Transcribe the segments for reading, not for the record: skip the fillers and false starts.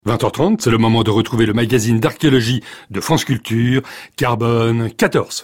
20h30, c'est le moment de retrouver le magazine d'archéologie de France Culture, Carbone 14.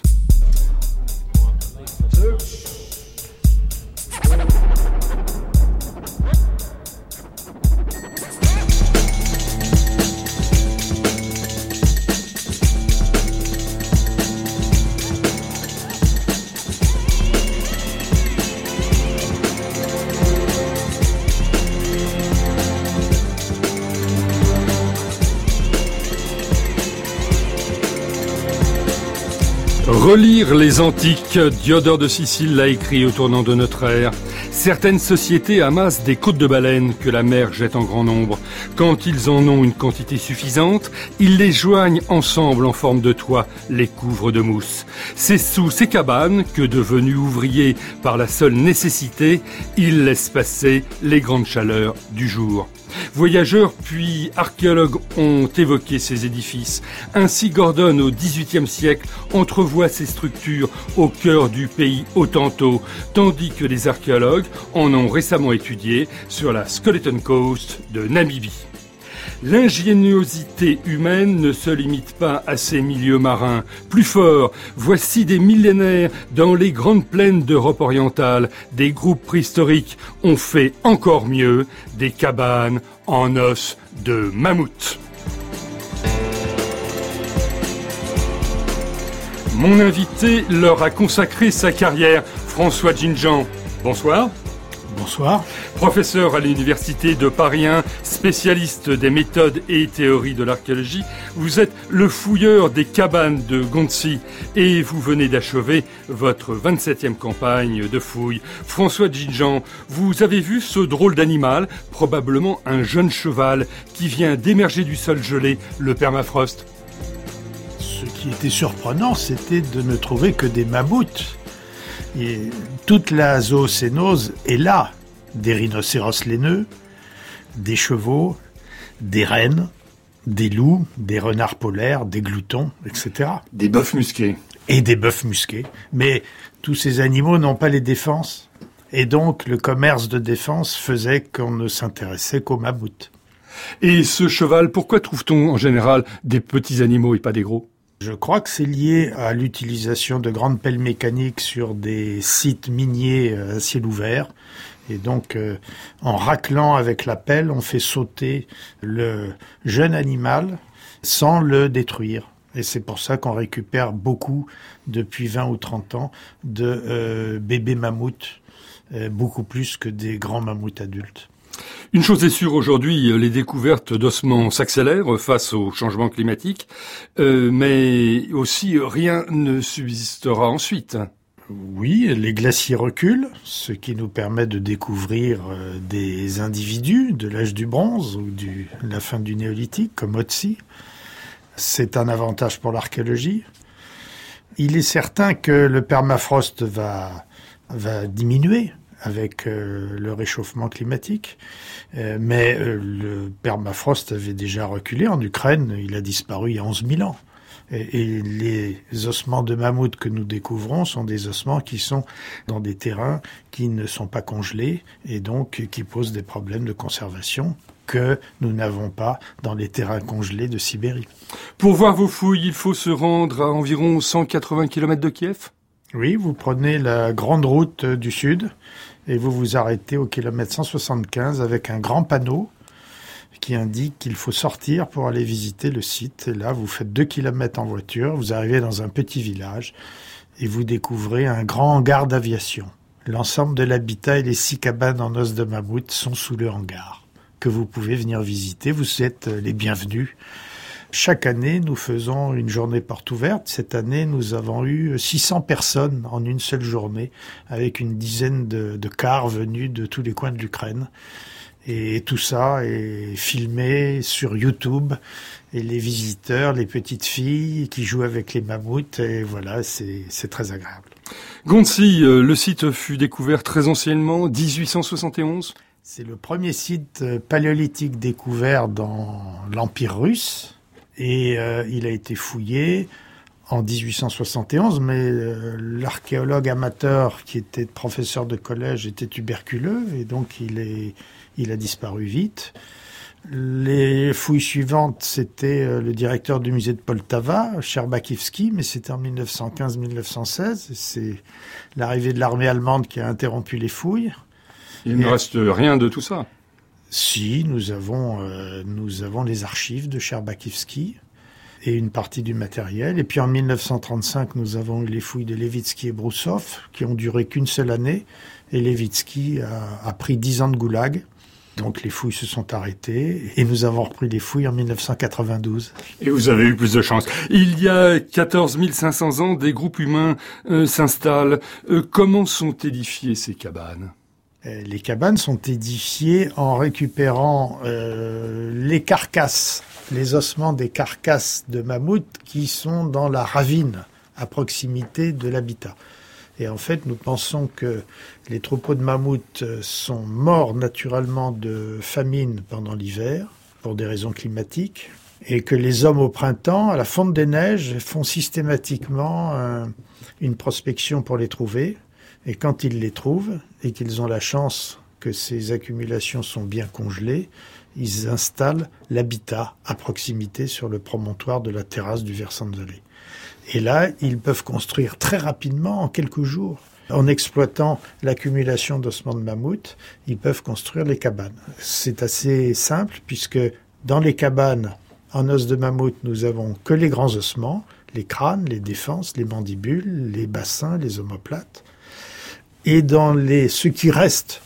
Relire les antiques, Diodore de Sicile l'a écrit au tournant de notre ère. Certaines sociétés amassent des côtes de baleines que la mer jette en grand nombre. Quand ils en ont une quantité suffisante, ils les joignent ensemble en forme de toit, les couvrent de mousse. C'est sous ces cabanes que, devenus ouvriers par la seule nécessité, ils laissent passer les grandes chaleurs du jour. Voyageurs puis archéologues ont évoqué ces édifices. Ainsi, Gordon, au XVIIIe siècle, entrevoit ces structures au cœur du pays Otranto, tandis que les archéologues en ont récemment étudié sur la Skeleton Coast de Namibie. L'ingéniosité humaine ne se limite pas à ces milieux marins. Plus fort, voici des millénaires dans les grandes plaines d'Europe orientale. Des groupes préhistoriques ont fait encore mieux, des cabanes en os de mammouth. Mon invité leur a consacré sa carrière, François Ginjan. Bonsoir. Bonsoir. Professeur à l'université de Paris 1, spécialiste des méthodes et théories de l'archéologie, vous êtes le fouilleur des cabanes de Gonzi et vous venez d'achever votre 27e campagne de fouilles. François Ginjan, vous avez vu ce drôle d'animal, probablement un jeune cheval qui vient d'émerger du sol gelé, le permafrost. Ce qui était surprenant, c'était de ne trouver que des mammouths. Et toute la zoocénose est là. Des rhinocéros laineux, des chevaux, des rennes, des loups, des renards polaires, des gloutons, etc. Des bœufs musqués. Et des bœufs musqués. Mais tous ces animaux n'ont pas les défenses. Et donc le commerce de défense faisait qu'on ne s'intéressait qu'aux mammouths. Et ce cheval, pourquoi trouve-t-on en général des petits animaux et pas des gros ? Je crois que c'est lié à l'utilisation de grandes pelles mécaniques sur des sites miniers à ciel ouvert. Et donc, en raclant avec la pelle, on fait sauter le jeune animal sans le détruire. Et c'est pour ça qu'on récupère beaucoup, depuis 20 ou 30 ans, de bébés mammouths, beaucoup plus que des grands mammouths adultes. Une chose est sûre aujourd'hui, les découvertes d'ossements s'accélèrent face au changement climatique, mais aussi rien ne subsistera ensuite. Oui, les glaciers reculent, ce qui nous permet de découvrir des individus de l'âge du bronze ou de la fin du néolithique, comme Otzi. C'est un avantage pour l'archéologie. Il est certain que le permafrost va diminuer avec le réchauffement climatique. Mais le permafrost avait déjà reculé en Ukraine, il a disparu il y a 11 000 ans. Et les ossements de mammouth que nous découvrons sont des ossements qui sont dans des terrains qui ne sont pas congelés et donc qui posent des problèmes de conservation que nous n'avons pas dans les terrains congelés de Sibérie. Pour voir vos fouilles, il faut se rendre à environ 180 km de Kiev ? Oui, vous prenez la grande route du sud et vous vous arrêtez au kilomètre 175 avec un grand panneau qui indique qu'il faut sortir pour aller visiter le site. Et là, vous faites 2 kilomètres en voiture, vous arrivez dans un petit village et vous découvrez un grand hangar d'aviation. L'ensemble de l'habitat et les 6 cabanes en os de mammouth sont sous le hangar que vous pouvez venir visiter. Vous êtes les bienvenus. Chaque année, nous faisons une journée porte ouverte. Cette année, nous avons eu 600 personnes en une seule journée, avec une dizaine de cars venus de tous les coins de l'Ukraine. Et tout ça est filmé sur YouTube. Et les visiteurs, les petites filles qui jouent avec les mammouths, et voilà, c'est très agréable. Gonzi, le site fut découvert très anciennement, 1871. C'est le premier site paléolithique découvert dans l'Empire russe. Et il a été fouillé en 1871, mais l'archéologue amateur qui était professeur de collège était tuberculeux et donc il a disparu vite. Les fouilles suivantes, c'était le directeur du musée de Poltava, Sherbakivsky, mais c'était en 1915-1916. C'est l'arrivée de l'armée allemande qui a interrompu les fouilles. Il ne reste rien de tout ça. Si, nous avons les archives de Sherbakivsky et une partie du matériel. Et puis en 1935, nous avons eu les fouilles de Levitsky et Broussov, qui ont duré qu'une seule année. Et Levitsky a pris 10 ans de goulag. Donc les fouilles se sont arrêtées et nous avons repris les fouilles en 1992. Et vous avez eu plus de chance. Il y a 14 500 ans, des groupes humains s'installent. Comment sont édifiées ces cabanes ? Les cabanes sont édifiées en récupérant les carcasses, les ossements des carcasses de mammouths qui sont dans la ravine à proximité de l'habitat. Et en fait, nous pensons que les troupeaux de mammouths sont morts naturellement de famine pendant l'hiver, pour des raisons climatiques, et que les hommes au printemps, à la fonte des neiges, font systématiquement une prospection pour les trouver. Et quand ils les trouvent, et qu'ils ont la chance que ces accumulations sont bien congelées, ils installent l'habitat à proximité sur le promontoire de la terrasse du versant de vallée. Et là, ils peuvent construire très rapidement, en quelques jours. En exploitant l'accumulation d'ossements de mammouth, ils peuvent construire les cabanes. C'est assez simple, puisque dans les cabanes, en os de mammouth, nous avons que les grands ossements, les crânes, les défenses, les mandibules, les bassins, les omoplates. Et dans ce qui reste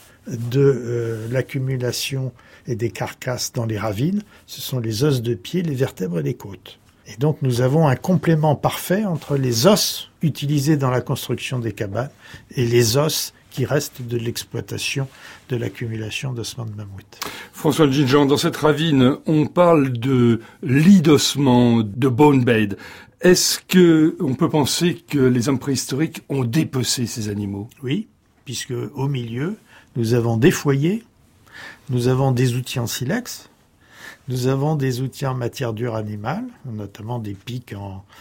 de l'accumulation et des carcasses dans les ravines, ce sont les os de pied, les vertèbres et les côtes. Et donc nous avons un complément parfait entre les os utilisés dans la construction des cabanes et les os qui restent de l'exploitation de l'accumulation d'ossements de mammouth. François Ginjan, dans cette ravine, on parle de lit d'ossements, de bone bed. Est-ce que on peut penser que les hommes préhistoriques ont dépecé ces animaux ? Oui, puisque au milieu, nous avons des foyers, nous avons des outils en silex, nous avons des outils en matière dure animale, notamment des pics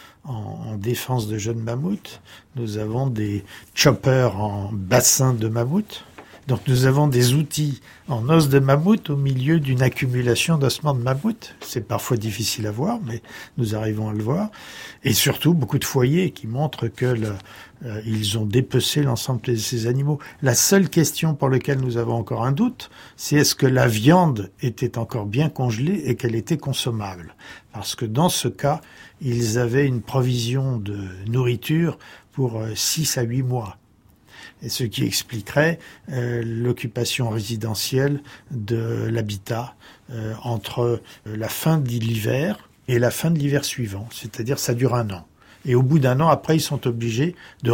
en défense de jeunes mammouths. Nous avons des choppers en bassin de mammouth. Donc nous avons des outils en os de mammouth au milieu d'une accumulation d'ossements de mammouth. C'est parfois difficile à voir, mais nous arrivons à le voir. Et surtout, beaucoup de foyers qui montrent que ils ont dépecé l'ensemble de ces animaux. La seule question pour laquelle nous avons encore un doute, c'est est-ce que la viande était encore bien congelée et qu'elle était consommable. Parce que dans ce cas, ils avaient une provision de nourriture pour 6 à 8 mois. Et ce qui expliquerait l'occupation résidentielle de l'habitat entre la fin de l'hiver et la fin de l'hiver suivant. C'est-à-dire ça dure 1 an. Et au bout d'1 an, après, ils sont obligés de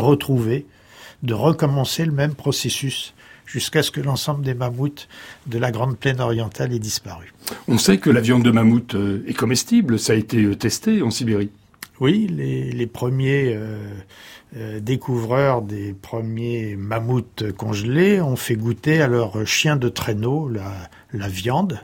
recommencer le même processus jusqu'à ce que l'ensemble des mammouths de la Grande Plaine orientale ait disparu. On sait que la viande de mammouth est comestible, ça a été testé en Sibérie. Oui, les premiers découvreurs des premiers mammouths congelés ont fait goûter à leurs chiens de traîneau la viande.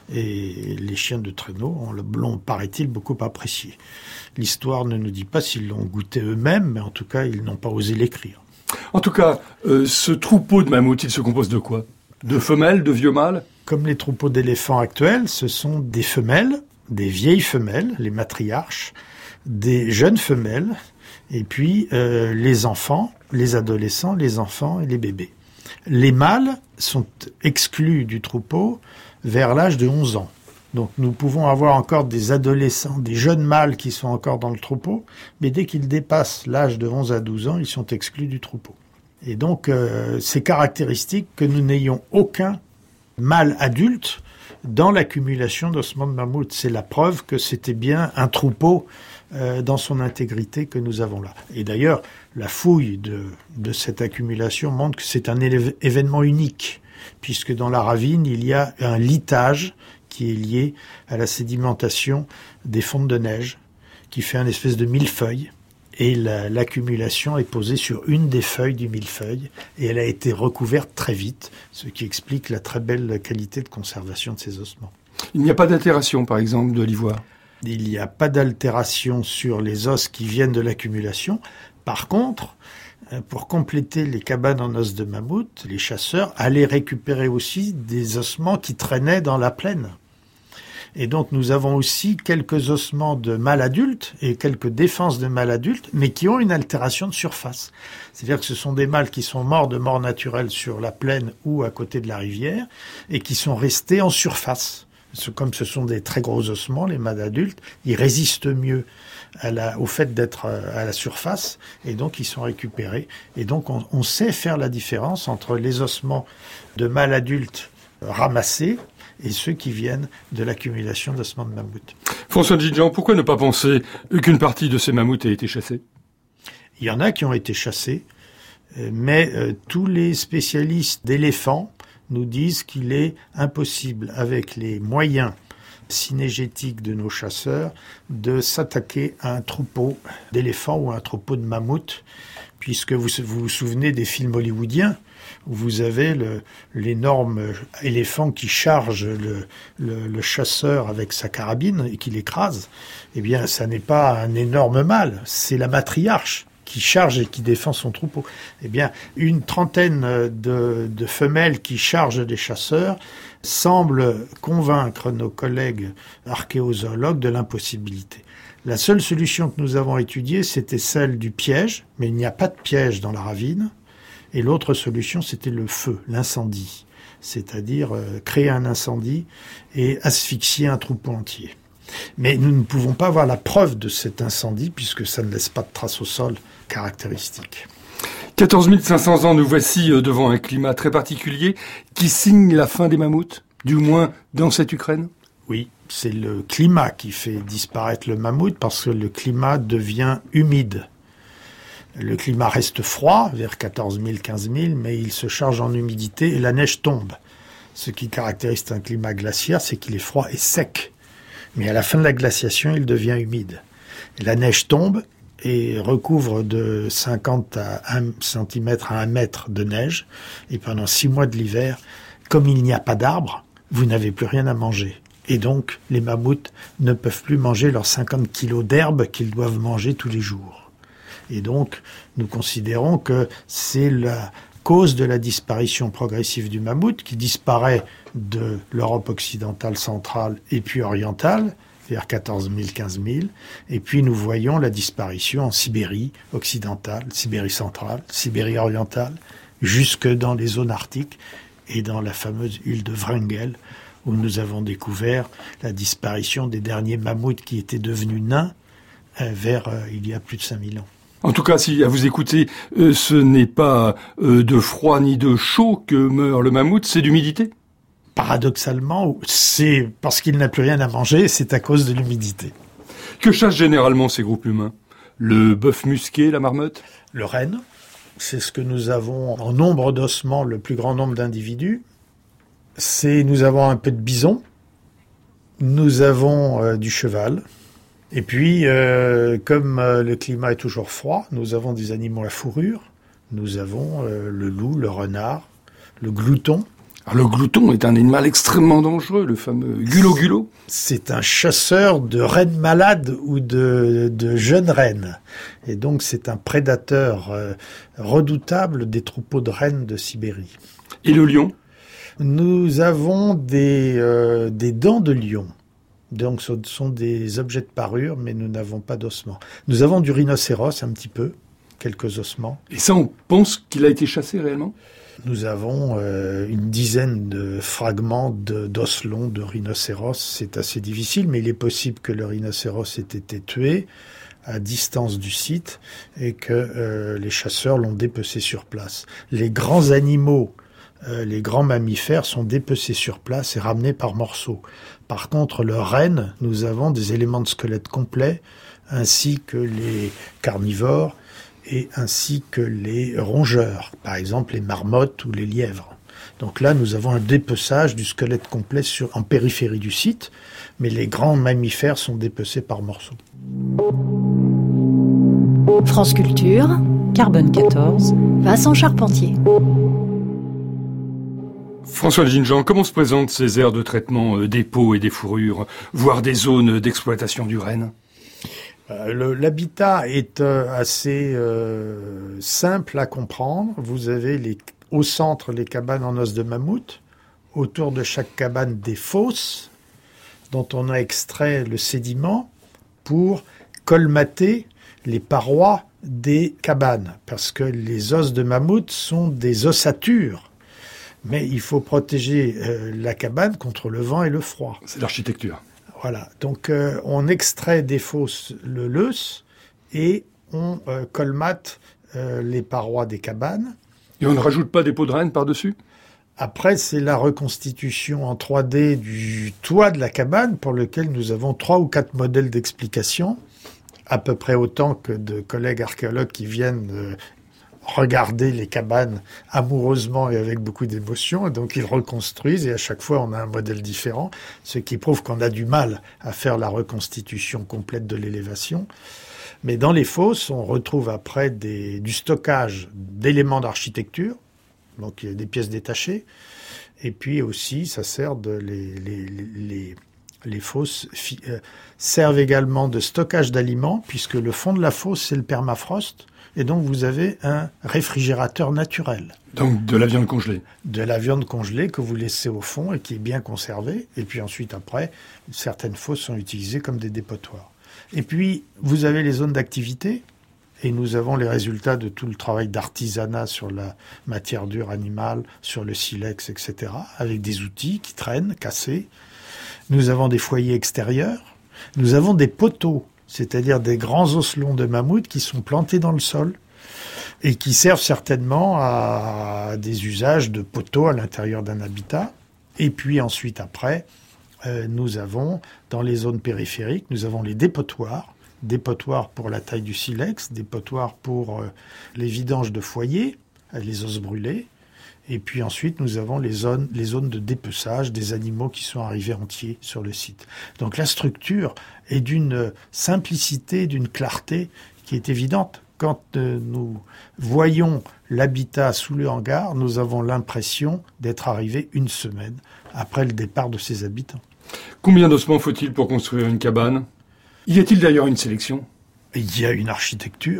Et les chiens de traîneau l'ont, paraît-il, beaucoup apprécié. L'histoire ne nous dit pas s'ils l'ont goûté eux-mêmes, mais en tout cas, ils n'ont pas osé l'écrire. En tout cas, ce troupeau de mammouths, il se compose de quoi ? De femelles, de vieux mâles ? Comme les troupeaux d'éléphants actuels, ce sont des femelles, des vieilles femelles, les matriarches, des jeunes femelles, et puis les enfants, les adolescents, les enfants et les bébés. Les mâles sont exclus du troupeau vers l'âge de 11 ans. Donc nous pouvons avoir encore des adolescents, des jeunes mâles qui sont encore dans le troupeau, mais dès qu'ils dépassent l'âge de 11 à 12 ans, ils sont exclus du troupeau. Et donc c'est caractéristique que nous n'ayons aucun mâle adulte dans l'accumulation d'ossements de mammouth. C'est la preuve que c'était bien un troupeau dans son intégrité que nous avons là. Et d'ailleurs, la fouille de cette accumulation montre que c'est un événement unique, puisque dans la ravine, il y a un litage qui est lié à la sédimentation des fontes de neige, qui fait un espèce de millefeuille. Et l'accumulation est posée sur une des feuilles du millefeuille, et elle a été recouverte très vite, ce qui explique la très belle qualité de conservation de ces ossements. Il n'y a pas d'altération, par exemple, de l'ivoire ? Il n'y a pas d'altération sur les os qui viennent de l'accumulation. Par contre, pour compléter les cabanes en os de mammouth, les chasseurs allaient récupérer aussi des ossements qui traînaient dans la plaine. Et donc nous avons aussi quelques ossements de mâles adultes et quelques défenses de mâles adultes, mais qui ont une altération de surface. C'est-à-dire que ce sont des mâles qui sont morts de mort naturelle sur la plaine ou à côté de la rivière et qui sont restés en surface. Comme ce sont des très gros ossements, les mâles adultes, ils résistent mieux au fait d'être à la surface, et donc ils sont récupérés. Et donc on sait faire la différence entre les ossements de mâles adultes ramassés et ceux qui viennent de l'accumulation d'ossements de mammouth. François Djidjan, pourquoi ne pas penser qu'une partie de ces mammouths a été chassée ? Il y en a qui ont été chassés, mais tous les spécialistes d'éléphants nous disent qu'il est impossible, avec les moyens synégétiques de nos chasseurs, de s'attaquer à un troupeau d'éléphants ou à un troupeau de mammouths, puisque vous vous souvenez des films hollywoodiens, où vous avez l'énorme éléphant qui charge le chasseur avec sa carabine et qui l'écrase. Eh bien, ça n'est pas un énorme mâle, c'est la matriarche qui charge et qui défend son troupeau. Eh bien, une trentaine de femelles qui chargent des chasseurs semblent convaincre nos collègues archéozoologues de l'impossibilité. La seule solution que nous avons étudiée, c'était celle du piège, mais il n'y a pas de piège dans la ravine. Et l'autre solution, c'était le feu, l'incendie, c'est-à-dire créer un incendie et asphyxier un troupeau entier. Mais nous ne pouvons pas avoir la preuve de cet incendie puisque ça ne laisse pas de traces au sol caractéristiques. 14 500 ans, nous voici devant un climat très particulier qui signe la fin des mammouths, du moins dans cette Ukraine. Oui, c'est le climat qui fait disparaître le mammouth parce que le climat devient humide. Le climat reste froid, vers 14 000, 15 000, mais il se charge en humidité et la neige tombe. Ce qui caractérise un climat glaciaire, c'est qu'il est froid et sec. Mais à la fin de la glaciation, il devient humide. Et la neige tombe et recouvre de 50 à 1 cm à 1 mètre de neige. Et pendant 6 mois de l'hiver, comme il n'y a pas d'arbres, vous n'avez plus rien à manger. Et donc, les mammouths ne peuvent plus manger leurs 50 kilos d'herbe qu'ils doivent manger tous les jours. Et donc, nous considérons que c'est la cause de la disparition progressive du mammouth qui disparaît de l'Europe occidentale centrale et puis orientale, vers 14 000, 15 000. Et puis nous voyons la disparition en Sibérie occidentale, Sibérie centrale, Sibérie orientale, jusque dans les zones arctiques et dans la fameuse île de Wrangel, où nous avons découvert la disparition des derniers mammouths qui étaient devenus nains il y a plus de 5000 ans. En tout cas, si à vous écouter, ce n'est pas de froid ni de chaud que meurt le mammouth, c'est d'humidité. Paradoxalement, c'est parce qu'il n'a plus rien à manger, c'est à cause de l'humidité. Que chassent généralement ces groupes humains ? Le bœuf musqué, la marmotte ? Le renne, c'est ce que nous avons en nombre d'ossements, le plus grand nombre d'individus. Nous avons un peu de bison, nous avons du cheval. Et puis, comme le climat est toujours froid, nous avons des animaux à fourrure. Nous avons le loup, le renard, le glouton. Alors, le glouton est un animal extrêmement dangereux, le fameux gulo-gulo. C'est un chasseur de rennes malades ou de jeunes rennes. Et donc, c'est un prédateur redoutable des troupeaux de rennes de Sibérie. Et le lion ? Nous avons des dents de lion. Donc, ce sont des objets de parure, mais nous n'avons pas d'ossements. Nous avons du rhinocéros, un petit peu, quelques ossements. Et ça, on pense qu'il a été chassé réellement ? Nous avons une dizaine de fragments d'os longs de rhinocéros. C'est assez difficile, mais il est possible que le rhinocéros ait été tué à distance du site et que les chasseurs l'ont dépecé sur place. Les grands animaux, les grands mammifères sont dépecés sur place et ramenés par morceaux. Par contre, le renne, nous avons des éléments de squelette complets, ainsi que les carnivores et ainsi que les rongeurs, par exemple les marmottes ou les lièvres. Donc là, nous avons un dépeçage du squelette complet en périphérie du site, mais les grands mammifères sont dépecés par morceaux. France Culture, Carbone 14, Vincent Charpentier. François Djidjan, comment se présentent ces aires de traitement des peaux et des fourrures, voire des zones d'exploitation du renne ? L'habitat est assez simple à comprendre. Vous avez au centre les cabanes en os de mammouth, autour de chaque cabane des fosses, dont on a extrait le sédiment pour colmater les parois des cabanes, parce que les os de mammouth sont des ossatures. Mais il faut protéger la cabane contre le vent et le froid. C'est l'architecture. Voilà. Donc, on extrait des fosses le leuce et on colmate les parois des cabanes. Et on ne rajoute pas des peaux de renne par-dessus ? Après, c'est la reconstitution en 3D du toit de la cabane pour lequel nous avons 3 ou 4 modèles d'explication, à peu près autant que de collègues archéologues qui viennent regarder les cabanes amoureusement et avec beaucoup d'émotion. Et donc, ils reconstruisent et à chaque fois, on a un modèle différent, ce qui prouve qu'on a du mal à faire la reconstitution complète de l'élévation. Mais dans les fosses, on retrouve après du stockage d'éléments d'architecture. Donc, il y a des pièces détachées. Et puis aussi, ça sert les fosses servent également de stockage d'aliments, puisque le fond de la fosse, c'est le permafrost. Et donc, vous avez un réfrigérateur naturel. Donc, de la viande congelée. De la viande congelée que vous laissez au fond et qui est bien conservée. Et puis ensuite, après, certaines fosses sont utilisées comme des dépotoirs. Et puis, vous avez les zones d'activité. Et nous avons les résultats de tout le travail d'artisanat sur la matière dure animale, sur le silex, etc., avec des outils qui traînent, cassés. Nous avons des foyers extérieurs. Nous avons des poteaux, c'est-à-dire des grands osselons de mammouth qui sont plantés dans le sol et qui servent certainement à des usages de poteaux à l'intérieur d'un habitat. Et puis ensuite, après, nous avons, dans les zones périphériques, nous avons les dépotoirs pour la taille du silex, dépotoirs pour les vidanges de foyers, les os brûlés. Et puis ensuite, nous avons les zones de dépeçage des animaux qui sont arrivés entiers sur le site. Donc la structure est d'une simplicité, d'une clarté qui est évidente. Quand nous voyons l'habitat sous le hangar, nous avons l'impression d'être arrivés une semaine après le départ de ses habitants. Combien d'ossements faut-il pour construire une cabane ? Y a-t-il d'ailleurs une sélection ? Il y a une architecture.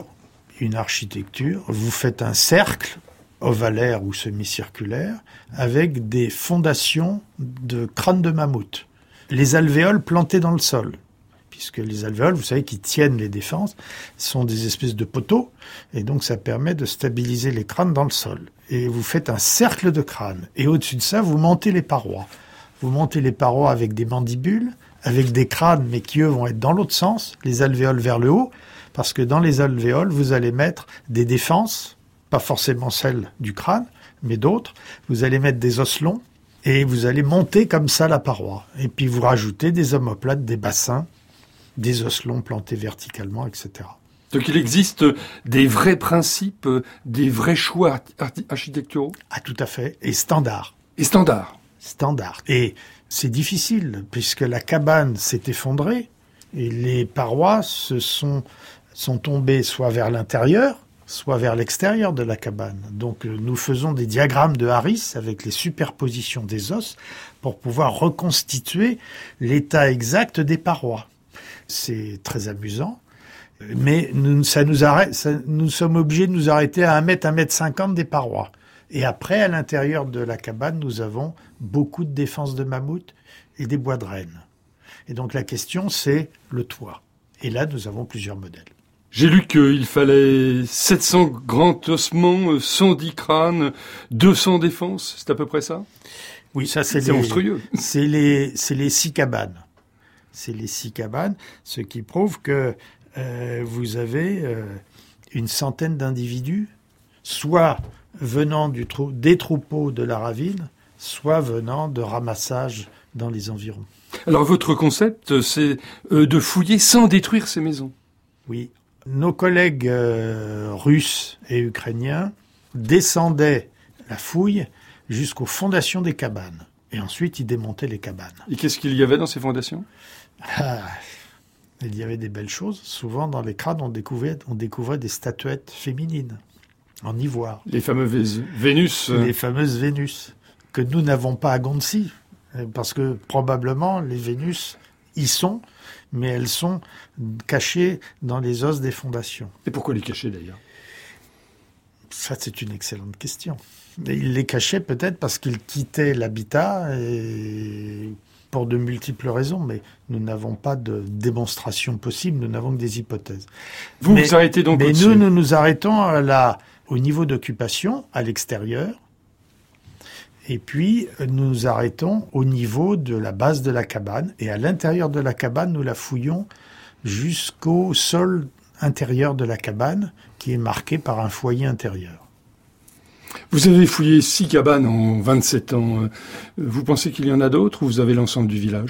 Vous faites un cercle ovalaire ou semi-circulaire avec des fondations de crânes de mammouth. Les alvéoles plantées dans le sol, puisque les alvéoles, vous savez, qui tiennent les défenses, sont des espèces de poteaux, et donc ça permet de stabiliser les crânes dans le sol. Et vous faites un cercle de crânes, et au-dessus de ça, vous montez les parois. Vous montez les parois avec des mandibules, avec des crânes, mais qui, eux, vont être dans l'autre sens, les alvéoles vers le haut, parce que dans les alvéoles, vous allez mettre des défenses, pas forcément celles du crâne, mais d'autres. Vous allez mettre des osselons, et vous allez monter comme ça la paroi. Et puis vous rajoutez des omoplates, des bassins, des osselons plantés verticalement, etc. Donc il existe des vrais principes, des vrais choix architecturaux ? Ah, tout à fait. Et standard. Et standard. Standard. Et c'est difficile, puisque la cabane s'est effondrée, et les parois sont tombées soit vers l'intérieur, soit vers l'extérieur de la cabane. Donc nous faisons des diagrammes de Harris avec les superpositions des os pour pouvoir reconstituer l'état exact des parois. C'est très amusant, mais nous sommes obligés de nous arrêter à 1 mètre, 1,50 m des parois. Et après, à l'intérieur de la cabane, nous avons beaucoup de défenses de mammouth et des bois de renne. Et donc la question, c'est le toit. Et là, nous avons plusieurs modèles. J'ai lu qu'il fallait 700 grands ossements, 110 crânes, 200 défenses. C'est à peu près ça ? Oui, ça c'est monstrueux. C'est les 6 cabanes. C'est les 6 cabanes, ce qui prouve que vous avez une centaine d'individus, soit venant des troupeaux de la ravine, soit venant de ramassage dans les environs. Alors votre concept, c'est de fouiller sans détruire ces maisons. Oui. Nos collègues russes et ukrainiens descendaient la fouille jusqu'aux fondations des cabanes. Et ensuite, ils démontaient les cabanes. Et qu'est-ce qu'il y avait dans ces fondations ? Il y avait des belles choses. Souvent, dans les crânes, on découvrait des statuettes féminines en ivoire. Les fameuses Vénus. Les fameuses Vénus, que nous n'avons pas à Goncy. Parce que probablement, les Vénus y sont, mais elles sont cachées dans les os des fondations. Et pourquoi les cacher d'ailleurs ? Ça, c'est une excellente question. Ils les cachaient peut-être parce qu'ils quittaient l'habitat et pour de multiples raisons, mais nous n'avons pas de démonstration possible, nous n'avons que des hypothèses. Vous arrêtez donc mais nous nous arrêtons au niveau d'occupation, à l'extérieur, et puis nous nous arrêtons au niveau de la base de la cabane, et à l'intérieur de la cabane, nous la fouillons jusqu'au sol intérieur de la cabane, qui est marqué par un foyer intérieur. Vous avez fouillé 6 cabanes en 27 ans. Vous pensez qu'il y en a d'autres ou vous avez l'ensemble du village ?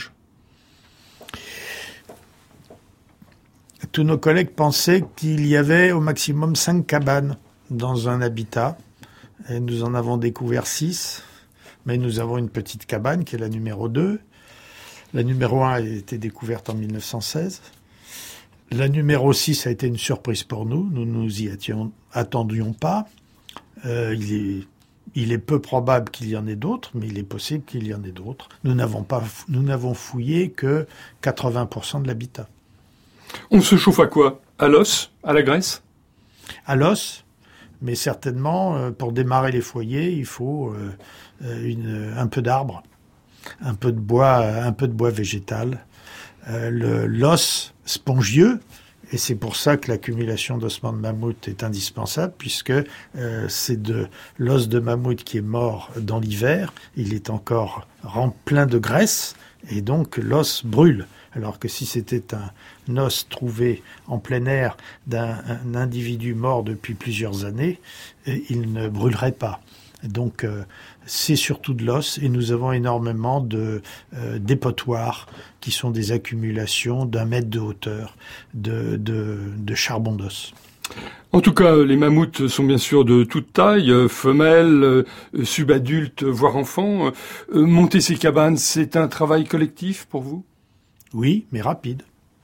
Tous nos collègues pensaient qu'il y avait au maximum 5 cabanes dans un habitat. Et nous en avons découvert 6. Mais nous avons une petite cabane qui est la numéro 2. La numéro 1 a été découverte en 1916. La numéro 6 a été une surprise pour nous. Nous ne nous y attendions pas. Il est peu probable qu'il y en ait d'autres, mais il est possible qu'il y en ait d'autres. Nous n'avons fouillé que 80% de l'habitat. On se chauffe à quoi ? À l'os ? À la graisse ? À l'os, mais certainement, pour démarrer les foyers, il faut un peu d'arbre, un peu de bois végétal, l'os spongieux. Et c'est pour ça que l'accumulation d'ossements de mammouth est indispensable, puisque c'est de l'os de mammouth qui est mort dans l'hiver. Il est encore plein de graisse, et donc l'os brûle. Alors que si c'était un os trouvé en plein air d'un individu mort depuis plusieurs années, il ne brûlerait pas. Donc c'est surtout de l'os, et nous avons énormément de dépotoirs qui sont des accumulations d'1 mètre de hauteur de charbon d'os. En tout cas, les mammouths sont bien sûr de toute taille, femelles, subadultes, voire enfants. Monter ces cabanes, c'est un travail collectif pour vous ? Oui, mais rapide.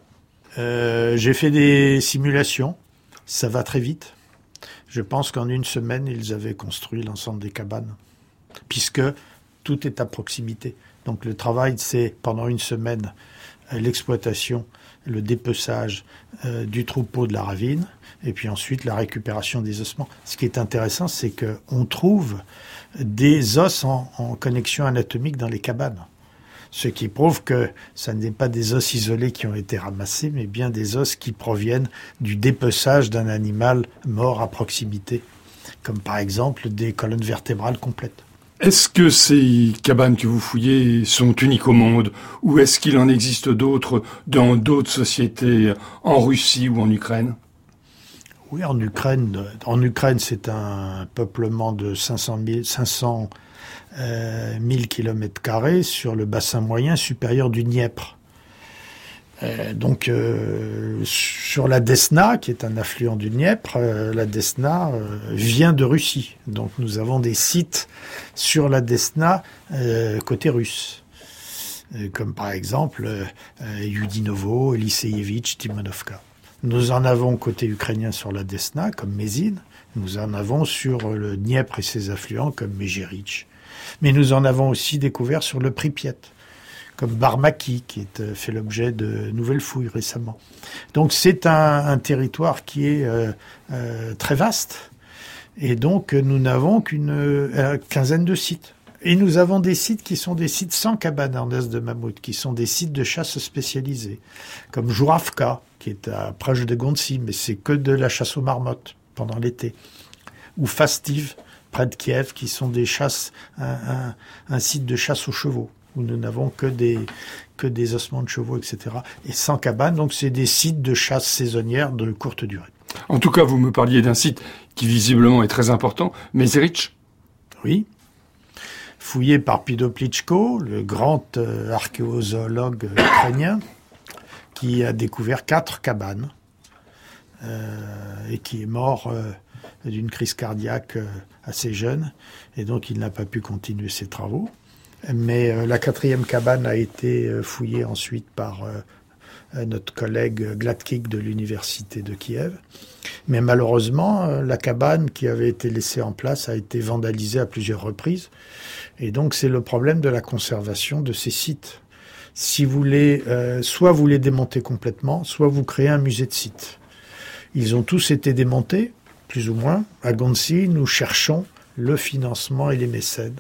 J'ai fait des simulations, ça va très vite. Je pense qu'en 1 semaine, ils avaient construit l'ensemble des cabanes, puisque tout est à proximité. Donc le travail, c'est pendant 1 semaine, l'exploitation, le dépeçage du troupeau de la ravine, et puis ensuite la récupération des ossements. Ce qui est intéressant, c'est qu'on trouve des os en connexion anatomique dans les cabanes. Ce qui prouve que ça n'est pas des os isolés qui ont été ramassés, mais bien des os qui proviennent du dépeçage d'un animal mort à proximité, comme par exemple des colonnes vertébrales complètes. Est-ce que ces cabanes que vous fouillez sont uniques au monde, ou est-ce qu'il en existe d'autres dans d'autres sociétés, en Russie ou en Ukraine ? Oui, en Ukraine, c'est un peuplement de 500 000 km² sur le bassin moyen supérieur du Dniepr. Donc, sur la Desna, qui est un affluent du Dniepr, la Desna vient de Russie. Donc, nous avons des sites sur la Desna côté russe, comme par exemple Yudinovo, Eliseïevitch, Timonovka. Nous en avons côté ukrainien sur la Desna, comme Mézine. Nous en avons sur le Dniepr et ses affluents, comme Mégeritch. Mais nous en avons aussi découvert sur le Pripyat, comme Barmaki, qui a fait l'objet de nouvelles fouilles récemment. Donc c'est un territoire qui est très vaste, et donc nous n'avons qu'une quinzaine de sites. Et nous avons des sites qui sont des sites sans cabane en os de mammouth, qui sont des sites de chasse spécialisés, comme Jouravka, qui est à Praj de Gontsy, mais c'est que de la chasse aux marmottes pendant l'été, ou Fastiv, près de Kiev, qui sont des chasses, un site de chasse aux chevaux, où nous n'avons que des ossements de chevaux, etc. Et sans cabane, donc c'est des sites de chasse saisonnière de courte durée. En tout cas, vous me parliez d'un site qui visiblement est très important, Mézeritch. Oui. Fouillé par Pidoplichko, le grand archéozoologue ukrainien, qui a découvert 4 cabanes et qui est mort d'une crise cardiaque assez jeune, et donc il n'a pas pu continuer ses travaux. Mais la 4e cabane a été fouillée ensuite par notre collègue Gladkik de l'université de Kiev. Mais malheureusement, la cabane qui avait été laissée en place a été vandalisée à plusieurs reprises. Et donc c'est le problème de la conservation de ces sites. Si vous voulez, soit vous les démontez complètement, soit vous créez un musée de sites. Ils ont tous été démontés, plus ou moins. À Gontsy, nous cherchons le financement et les mécènes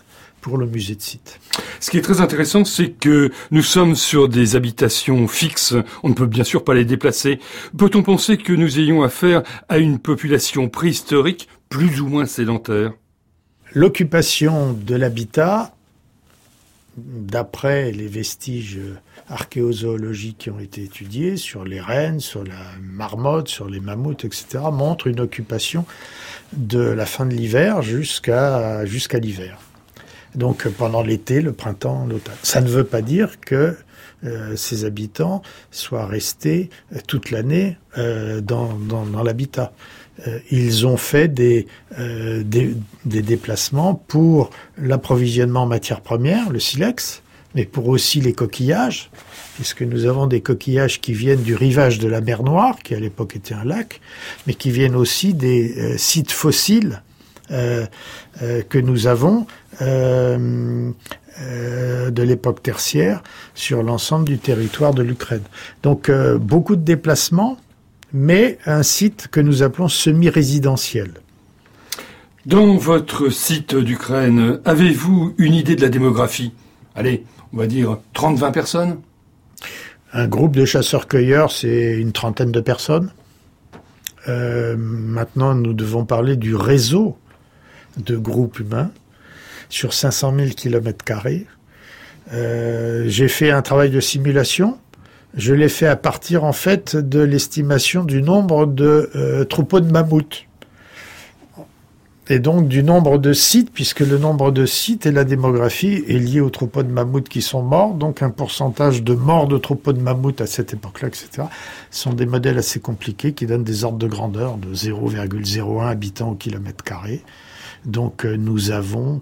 pour le musée de site. Ce qui est très intéressant, c'est que nous sommes sur des habitations fixes. On ne peut bien sûr pas les déplacer. Peut-on penser que nous ayons affaire à une population préhistorique plus ou moins sédentaire ? L'occupation de l'habitat, d'après les vestiges archéozoologiques qui ont été étudiés sur les rennes, sur la marmotte, sur les mammouths, etc., montre une occupation de la fin de l'hiver jusqu'à l'hiver. Donc pendant l'été, le printemps, l'automne. Ça ne veut pas dire que ces habitants soient restés toute l'année dans l'habitat. Ils ont fait des déplacements pour l'approvisionnement en matières premières, le silex, mais pour aussi les coquillages, puisque nous avons des coquillages qui viennent du rivage de la mer Noire, qui à l'époque était un lac, mais qui viennent aussi des sites fossiles que nous avons de l'époque tertiaire sur l'ensemble du territoire de l'Ukraine. Donc beaucoup de déplacements, mais un site que nous appelons semi-résidentiel. Dans votre site d'Ukraine, avez-vous une idée de la démographie ? Allez, on va dire 30-20 personnes ? Un groupe de chasseurs-cueilleurs, c'est une trentaine de personnes. Maintenant, nous devons parler du réseau de groupes humains sur 500 000 km². J'ai fait un travail de simulation. Je l'ai fait à partir, en fait, de l'estimation du nombre de troupeaux de mammouths. Et donc du nombre de sites, puisque le nombre de sites et la démographie est lié aux troupeaux de mammouths qui sont morts, donc un pourcentage de morts de troupeaux de mammouths à cette époque-là, etc. Ce sont des modèles assez compliqués qui donnent des ordres de grandeur de 0,01 habitants au km². Donc nous avons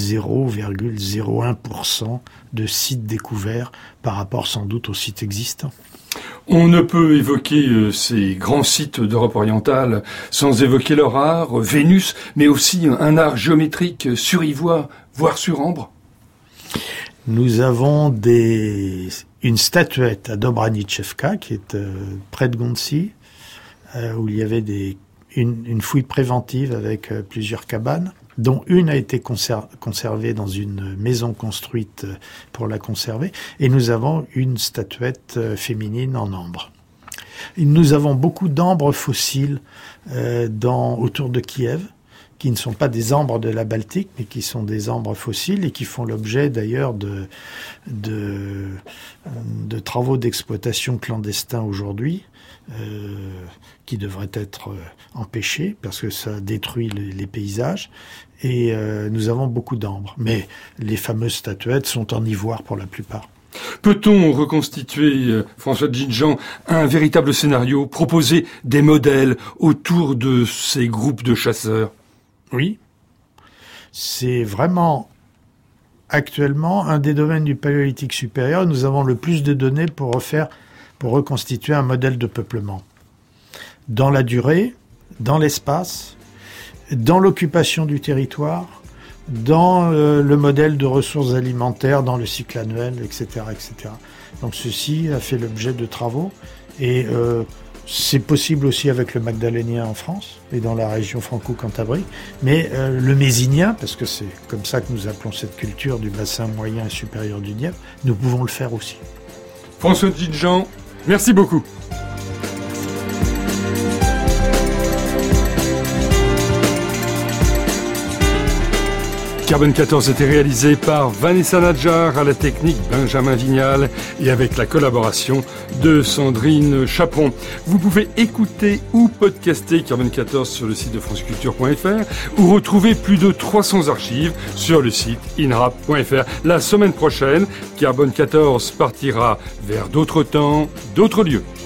0,01% de sites découverts par rapport sans doute aux sites existants. On ne peut évoquer ces grands sites d'Europe orientale sans évoquer leur art, Vénus, mais aussi un art géométrique sur ivoire, voire sur ambre. Nous avons une statuette à Dobranichevka, qui est près de Gontsy, où il y avait une fouille préventive avec plusieurs cabanes, dont une a été conservée dans une maison construite pour la conserver, et nous avons une statuette féminine en ambre. Nous avons beaucoup d'ambres fossiles autour de Kiev, qui ne sont pas des ambres de la Baltique, mais qui sont des ambres fossiles et qui font l'objet d'ailleurs de travaux d'exploitation clandestins aujourd'hui, qui devraient être empêchés parce que ça détruit les paysages. Et nous avons beaucoup d'ambres. Mais les fameuses statuettes sont en ivoire pour la plupart. Peut-on reconstituer, François Djindjian, un véritable scénario, proposer des modèles autour de ces groupes de chasseurs ? Oui. C'est vraiment actuellement un des domaines du paléolithique supérieur. Nous avons le plus de données pour reconstituer un modèle de peuplement. Dans la durée, dans l'espace, dans l'occupation du territoire, dans le modèle de ressources alimentaires, dans le cycle annuel, etc., etc. Donc ceci a fait l'objet de travaux et c'est possible aussi avec le magdalénien en France et dans la région franco-cantabrique, mais le mésinien, parce que c'est comme ça que nous appelons cette culture du bassin moyen et supérieur du Dniepr, nous pouvons le faire aussi. François Djindjian, merci beaucoup. Carbone 14 était réalisé par Vanessa Nadjar, à la technique Benjamin Vignal et avec la collaboration de Sandrine Chaperon. Vous pouvez écouter ou podcaster Carbone 14 sur le site de franceculture.fr ou retrouver plus de 300 archives sur le site inrap.fr. La semaine prochaine, Carbone 14 partira vers d'autres temps, d'autres lieux.